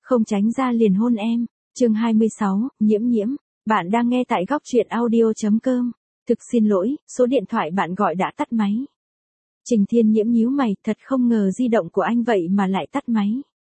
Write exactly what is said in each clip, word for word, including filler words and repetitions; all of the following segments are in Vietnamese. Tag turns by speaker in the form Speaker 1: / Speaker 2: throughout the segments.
Speaker 1: Không tránh ra liền hôn em. Chương hai mươi sáu, Nhiễm Nhiễm. Bạn đang nghe tại góc truyện audio chấm com. Thực xin lỗi, số điện thoại bạn gọi đã tắt máy. Trình Thiên Nhiễm nhíu mày, thật không ngờ di động của anh vậy mà lại tắt máy.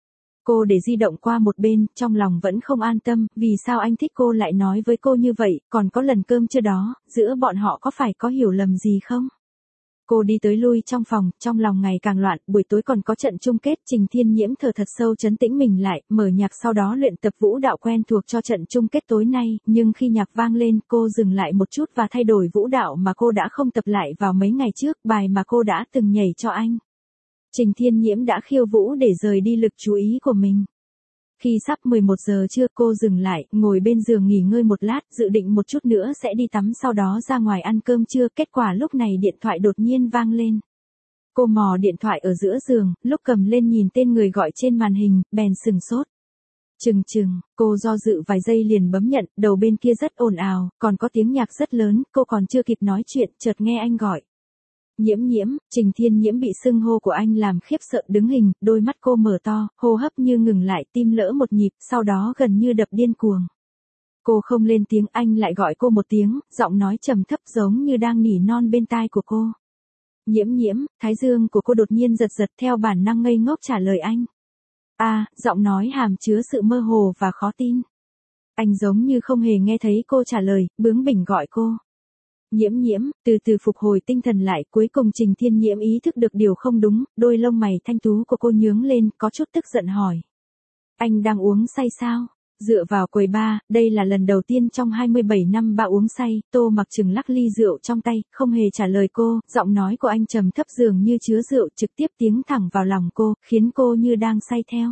Speaker 1: Cô để di động qua một bên, trong lòng vẫn không an tâm, vì sao anh thích cô lại nói với cô như vậy, còn có lần cơm trưa đó, giữa bọn họ có phải có hiểu lầm gì không? Cô đi tới lui trong phòng, trong lòng ngày càng loạn, buổi tối còn có trận chung kết, Trình Thiên Nhiễm thở thật sâu trấn tĩnh mình lại, mở nhạc sau đó luyện tập vũ đạo quen thuộc cho trận chung kết tối nay, nhưng khi nhạc vang lên, cô dừng lại một chút và thay đổi vũ đạo mà cô đã không tập lại vào mấy ngày trước, bài mà cô đã từng nhảy cho anh. Trình Thiên Nhiễm đã khiêu vũ để rời đi lực chú ý của mình. Khi sắp mười một giờ trưa cô dừng lại, ngồi bên giường nghỉ ngơi một lát, dự định một chút nữa sẽ đi tắm sau đó ra ngoài ăn cơm trưa, kết quả lúc này điện thoại đột nhiên vang lên. Cô mò điện thoại ở giữa giường, lúc cầm lên nhìn tên người gọi trên màn hình, bèn sừng sốt. Chừng chừng, cô do dự vài giây liền bấm nhận, đầu bên kia rất ồn ào, còn có tiếng nhạc rất lớn, cô còn chưa kịp nói chuyện, chợt nghe anh gọi. Nhiễm Nhiễm. Trình Thiên Nhiễm bị xưng hô của anh làm khiếp sợ đứng hình, đôi mắt cô mở to, hô hấp như ngừng lại, tim lỡ một nhịp, sau đó gần như đập điên cuồng. Cô không lên tiếng, anh lại gọi cô một tiếng, giọng nói trầm thấp giống như đang nỉ non bên tai của cô. Nhiễm Nhiễm. Thái dương của cô đột nhiên giật giật, theo bản năng ngây ngốc trả lời anh. A, à, giọng nói hàm chứa sự mơ hồ và khó tin. Anh giống như không hề nghe thấy cô trả lời, bướng bỉnh gọi cô. Nhiễm Nhiễm. Từ từ phục hồi tinh thần lại, cuối cùng Trình Thiên Nhiễm ý thức được điều không đúng, đôi lông mày thanh tú của cô nhướng lên, có chút tức giận hỏi. Anh đang uống say sao? Dựa vào quầy bar, đây là lần đầu tiên trong hai mươi bảy năm bà uống say, Tô Mặc Trừng lắc ly rượu trong tay, không hề trả lời cô, giọng nói của anh trầm thấp dường như chứa rượu, trực tiếp tiến thẳng vào lòng cô, khiến cô như đang say theo.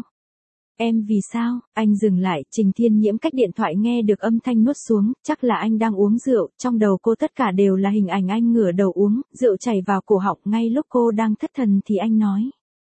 Speaker 1: Em vì sao? Anh dừng lại, Trình Thiên Nhiễm cách điện thoại nghe được âm thanh nuốt xuống, chắc là anh đang uống rượu, trong đầu cô tất cả đều là hình ảnh anh ngửa đầu uống, rượu chảy vào cổ họng, ngay lúc cô đang thất thần thì anh nói.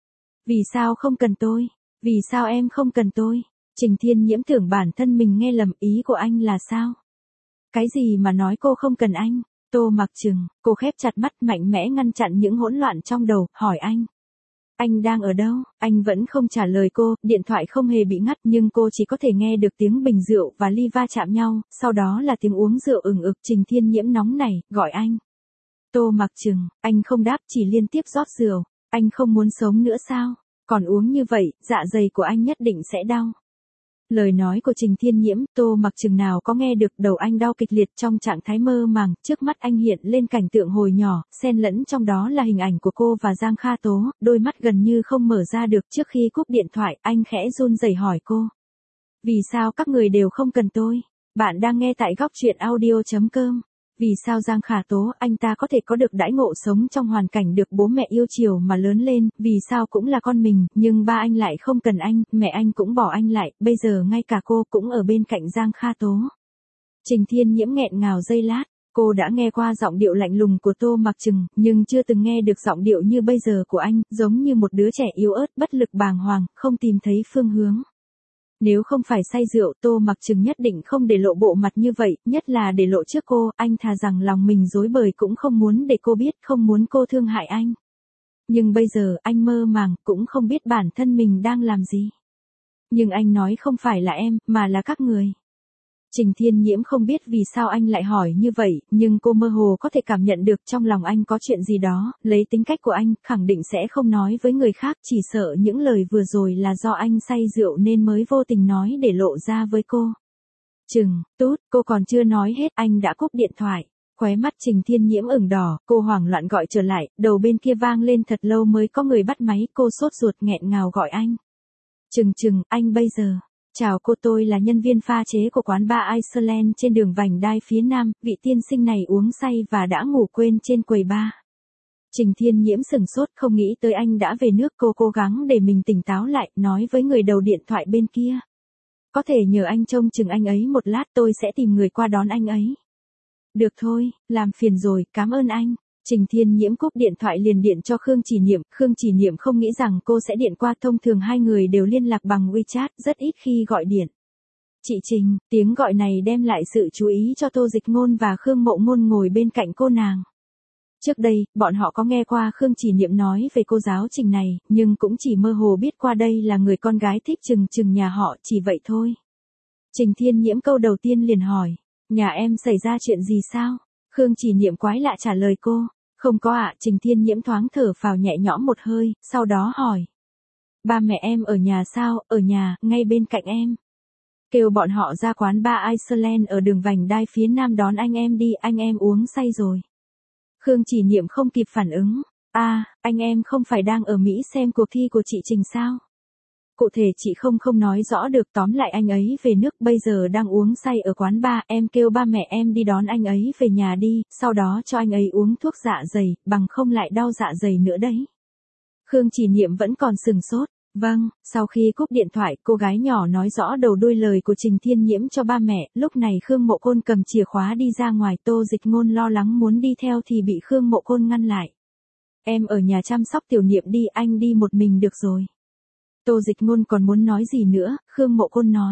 Speaker 1: Vì sao không cần tôi? Vì sao em không cần tôi? Trình Thiên Nhiễm tưởng bản thân mình nghe lầm, ý của anh là sao? Cái gì mà nói cô không cần anh? Tô Mặc Trừng. Cô khép chặt mắt, mạnh mẽ ngăn chặn những hỗn loạn trong đầu, hỏi anh. Anh đang ở đâu? Anh vẫn không trả lời cô, điện thoại không hề bị ngắt nhưng cô chỉ có thể nghe được tiếng bình rượu và ly va chạm nhau, sau đó là tiếng uống rượu ừng ực. Trình Thiên Nhiễm nóng nảy, gọi anh. Tô Mặc Trừng. Anh không đáp, chỉ liên tiếp rót rượu. Anh không muốn sống nữa sao? Còn uống như vậy, dạ dày của anh nhất định sẽ đau. Lời nói của Trình Thiên Nhiễm, Tô Mặc Trừng nào có nghe được, đầu anh đau kịch liệt trong trạng thái mơ màng, trước mắt anh hiện lên cảnh tượng hồi nhỏ, xen lẫn trong đó là hình ảnh của cô và Giang Kha Tố, đôi mắt gần như không mở ra được. Trước khi cúp điện thoại, anh khẽ run rẩy hỏi cô. Vì sao các người đều không cần tôi? Bạn đang nghe tại góc truyện audio chấm com. Vì sao Giang Khả Tố, anh ta có thể có được đãi ngộ sống trong hoàn cảnh được bố mẹ yêu chiều mà lớn lên, vì sao cũng là con mình, nhưng ba anh lại không cần anh, mẹ anh cũng bỏ anh lại, bây giờ ngay cả cô cũng ở bên cạnh Giang Kha Tố. Trình Thiên Nhiễm nghẹn ngào giây lát, cô đã nghe qua giọng điệu lạnh lùng của Tô Mặc Trừng, nhưng chưa từng nghe được giọng điệu như bây giờ của anh, giống như một đứa trẻ yếu ớt, bất lực bàng hoàng, không tìm thấy phương hướng. Nếu không phải say rượu, Tô Mặc Trừng nhất định không để lộ bộ mặt như vậy, nhất là để lộ trước cô, anh thà rằng lòng mình rối bời cũng không muốn để cô biết, không muốn cô thương hại anh. Nhưng bây giờ, anh mơ màng, cũng không biết bản thân mình đang làm gì. Nhưng anh nói không phải là em, mà là các người. Trình Thiên Nhiễm không biết vì sao anh lại hỏi như vậy, nhưng cô mơ hồ có thể cảm nhận được trong lòng anh có chuyện gì đó, lấy tính cách của anh, khẳng định sẽ không nói với người khác, chỉ sợ những lời vừa rồi là do anh say rượu nên mới vô tình nói để lộ ra với cô. Trừng, tút, cô còn chưa nói hết, anh đã cúp điện thoại. Khóe mắt Trình Thiên Nhiễm ửng đỏ, cô hoảng loạn gọi trở lại, đầu bên kia vang lên thật lâu mới có người bắt máy, cô sốt ruột nghẹn ngào gọi anh. Trừng Trừng, anh bây giờ. Chào cô, tôi là nhân viên pha chế của quán bar Iceland trên đường vành đai phía nam, vị tiên sinh này uống say và đã ngủ quên trên quầy bar. Trình Thiên Nhiễm sừng sốt, không nghĩ tới anh đã về nước, cô cố gắng để mình tỉnh táo lại, nói với người đầu điện thoại bên kia. Có thể nhờ anh trông chừng anh ấy một lát, tôi sẽ tìm người qua đón anh ấy. Được thôi, làm phiền rồi, cảm ơn anh. Trình Thiên Nhiễm cúp điện thoại liền điện cho Khương Chỉ Niệm, Khương Chỉ Niệm không nghĩ rằng cô sẽ điện qua, thông thường hai người đều liên lạc bằng WeChat, rất ít khi gọi điện. Chị Trình, tiếng gọi này đem lại sự chú ý cho Tô Dịch Ngôn và Khương Mộ Ngôn ngồi bên cạnh cô nàng. Trước đây, bọn họ có nghe qua Khương Chỉ Niệm nói về cô giáo Trình này, nhưng cũng chỉ mơ hồ biết qua đây là người con gái thích Trừng Trừng nhà họ, chỉ vậy thôi. Trình Thiên Nhiễm câu đầu tiên liền hỏi, nhà em xảy ra chuyện gì sao? Khương Chỉ Niệm quái lạ trả lời cô, không có ạ. Trình Thiên Nhiễm thoáng thở phào nhẹ nhõm một hơi, sau đó hỏi, ba mẹ em ở nhà sao? Ở nhà, ngay bên cạnh em. Kêu bọn họ ra quán bar Iceland ở đường vành đai phía nam đón anh em đi, anh em uống say rồi. Khương Chỉ Niệm không kịp phản ứng, a, à, anh em không phải đang ở Mỹ xem cuộc thi của chị Trình sao? Cụ thể chị không không nói rõ được, tóm lại anh ấy về nước bây giờ đang uống say ở quán bar, em kêu ba mẹ em đi đón anh ấy về nhà đi, sau đó cho anh ấy uống thuốc dạ dày, bằng không lại đau dạ dày nữa đấy. Khương Chỉ Niệm vẫn còn sừng sốt. Vâng, sau khi cúp điện thoại, cô gái nhỏ nói rõ đầu đuôi lời của Trình Thiên Nhiễm cho ba mẹ, lúc này Khương Mộ Côn cầm chìa khóa đi ra ngoài, Tô Dịch Ngôn lo lắng muốn đi theo thì bị Khương Mộ Côn ngăn lại. Em ở nhà chăm sóc Tiểu Niệm đi, anh đi một mình được rồi. Tô Dịch Ngôn còn muốn nói gì nữa, Khương Mộ Côn nói.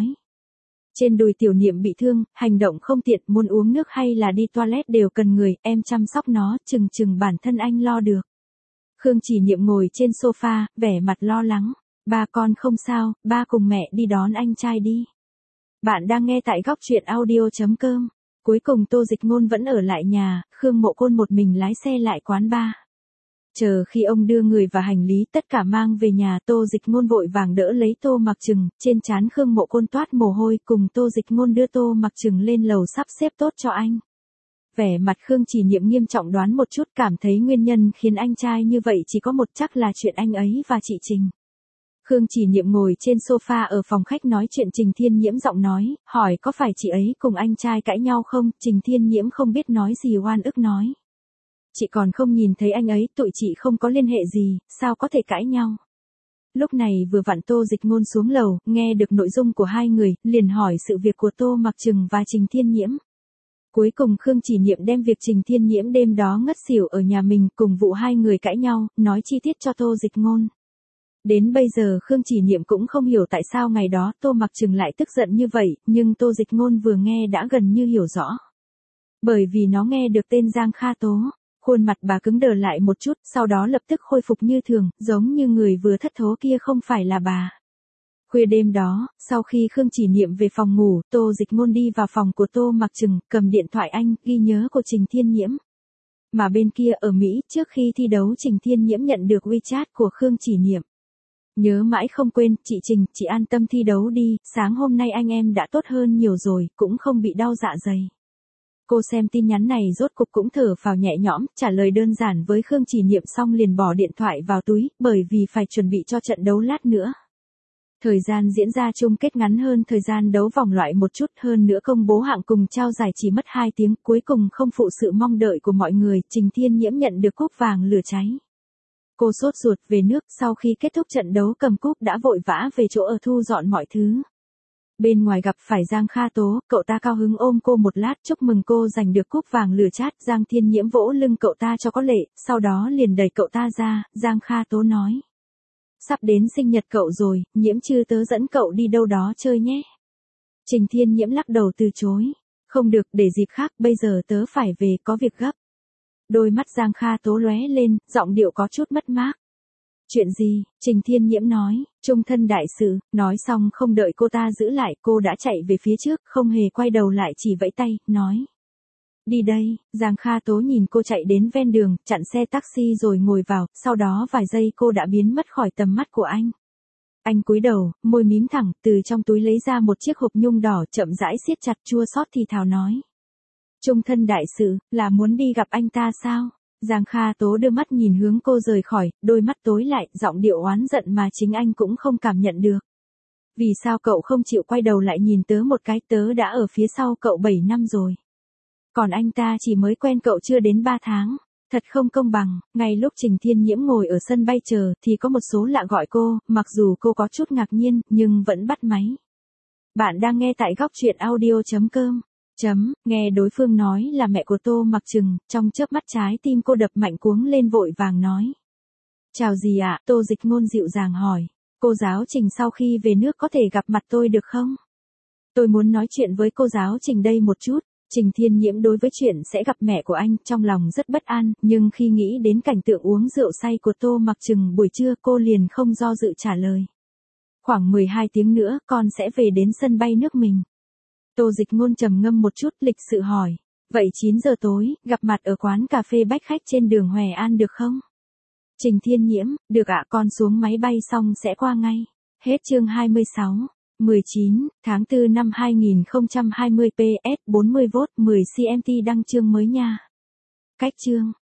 Speaker 1: Trên đùi Tiểu Niệm bị thương, hành động không tiện, muốn uống nước hay là đi toilet đều cần người, em chăm sóc nó, chừng chừng bản thân anh lo được. Khương Chỉ Niệm ngồi trên sofa, vẻ mặt lo lắng. Ba con không sao, ba cùng mẹ đi đón anh trai đi. Bạn đang nghe tại góc truyện audio.com. Cuối cùng Tô Dịch Ngôn vẫn ở lại nhà, Khương Mộ Côn một mình lái xe lại quán bar. Chờ khi ông đưa người và hành lý tất cả mang về nhà, Tô Dịch Ngôn vội vàng đỡ lấy Tô Mặc Trừng, trên trán Khương Mộ Côn toát mồ hôi, cùng Tô Dịch Ngôn đưa Tô Mặc Trừng lên lầu sắp xếp tốt cho anh. Vẻ mặt Khương Chỉ Niệm nghiêm trọng đoán một chút, cảm thấy nguyên nhân khiến anh trai như vậy chỉ có một, chắc là chuyện anh ấy và chị Trình. Khương Chỉ Niệm ngồi trên sofa ở phòng khách nói chuyện, Trình Thiên Nhiễm giọng nói, hỏi có phải chị ấy cùng anh trai cãi nhau không? Trình Thiên Nhiễm không biết nói gì, oan ức nói. Chị còn không nhìn thấy anh ấy, tụi chị không có liên hệ gì, sao có thể cãi nhau? Lúc này vừa vặn Tô Dịch Ngôn xuống lầu, nghe được nội dung của hai người, liền hỏi sự việc của Tô Mặc Trừng và Trình Thiên Nhiễm. Cuối cùng Khương Chỉ Niệm đem việc Trình Thiên Nhiễm đêm đó ngất xỉu ở nhà mình cùng vụ hai người cãi nhau, nói chi tiết cho Tô Dịch Ngôn. Đến bây giờ Khương Chỉ Niệm cũng không hiểu tại sao ngày đó Tô Mặc Trừng lại tức giận như vậy, nhưng Tô Dịch Ngôn vừa nghe đã gần như hiểu rõ. Bởi vì nó nghe được tên Giang Kha Tố, khuôn mặt bà cứng đờ lại một chút, sau đó lập tức khôi phục như thường, giống như người vừa thất thố kia không phải là bà. Khuya đêm đó, sau khi Khương Chỉ Niệm về phòng ngủ, Tô Dịch Ngôn đi vào phòng của Tô Mặc Trừng, cầm điện thoại anh, ghi nhớ của Trình Thiên Nhiễm. Mà bên kia ở Mỹ, trước khi thi đấu Trình Thiên Nhiễm nhận được WeChat của Khương Chỉ Niệm. Nhớ mãi không quên, chị Trình, chị an tâm thi đấu đi, sáng hôm nay anh em đã tốt hơn nhiều rồi, cũng không bị đau dạ dày. Cô xem tin nhắn này rốt cục cũng thở phào nhẹ nhõm, trả lời đơn giản với Khương Chỉ Niệm xong liền bỏ điện thoại vào túi, bởi vì phải chuẩn bị cho trận đấu lát nữa. Thời gian diễn ra chung kết ngắn hơn thời gian đấu vòng loại một chút, hơn nữa công bố hạng cùng trao giải chỉ mất hai tiếng, cuối cùng không phụ sự mong đợi của mọi người, Trình Thiên Nhiễm nhận được cúp vàng lửa cháy. Cô sốt ruột về nước, sau khi kết thúc trận đấu cầm cúp đã vội vã về chỗ ở thu dọn mọi thứ. Bên ngoài gặp phải Giang Kha Tố, cậu ta cao hứng ôm cô một lát chúc mừng cô giành được cúp vàng lửa chát, Giang Thiên Nhiễm vỗ lưng cậu ta cho có lệ, sau đó liền đẩy cậu ta ra, Giang Kha Tố nói. Sắp đến sinh nhật cậu rồi, Nhiễm chứ tớ dẫn cậu đi đâu đó chơi nhé. Trình Thiên Nhiễm lắc đầu từ chối. Không được, để dịp khác, bây giờ tớ phải về, có việc gấp. Đôi mắt Giang Kha Tố lóe lên, giọng điệu có chút mất mát. Chuyện gì? Trình Thiên Nhiễm nói, trung thân đại sự, nói xong không đợi cô ta giữ lại, cô đã chạy về phía trước, không hề quay đầu lại chỉ vẫy tay, nói. Đi đây, Giang Kha Tố nhìn cô chạy đến ven đường, chặn xe taxi rồi ngồi vào, sau đó vài giây cô đã biến mất khỏi tầm mắt của anh. Anh cúi đầu, môi mím thẳng, từ trong túi lấy ra một chiếc hộp nhung đỏ, chậm rãi siết chặt, chua xót thì thào nói. Trung thân đại sự, là muốn đi gặp anh ta sao? Giang Kha Tố đưa mắt nhìn hướng cô rời khỏi, đôi mắt tối lại, giọng điệu oán giận mà chính anh cũng không cảm nhận được. Vì sao cậu không chịu quay đầu lại nhìn tớ một cái, tớ đã ở phía sau cậu bảy năm rồi. Còn anh ta chỉ mới quen cậu chưa đến ba tháng. Thật không công bằng, ngay lúc Trình Thiên Nhiễm ngồi ở sân bay chờ thì có một số lạ gọi cô, mặc dù cô có chút ngạc nhiên, nhưng vẫn bắt máy. Bạn đang nghe tại góc truyện audio.com. Chấm, nghe đối phương nói là mẹ của Tô Mặc Trừng, trong chớp mắt trái tim cô đập mạnh cuống lên vội vàng nói. Chào gì ạ, Tô Dịch Ngôn dịu dàng hỏi. Cô giáo Trình sau khi về nước có thể gặp mặt tôi được không? Tôi muốn nói chuyện với cô giáo Trình đây một chút. Trình Thiên Nhiễm đối với chuyện sẽ gặp mẹ của anh trong lòng rất bất an, nhưng khi nghĩ đến cảnh tượng uống rượu say của Tô Mặc Trừng buổi trưa cô liền không do dự trả lời. Khoảng mười hai tiếng nữa con sẽ về đến sân bay nước mình. Tô Dịch Ngôn trầm ngâm một chút lịch sự hỏi. Vậy chín giờ tối, gặp mặt ở quán cà phê bách khách trên đường Hoè An được không? Trình Thiên Nhiễm, được ạ, con xuống máy bay xong sẽ qua ngay. Hết chương hai mươi sáu. mười chín, tháng tư năm hai nghìn không trăm hai mươi pê ét bốn mươi vốt mười xê em tê đăng chương mới nha. Cách chương.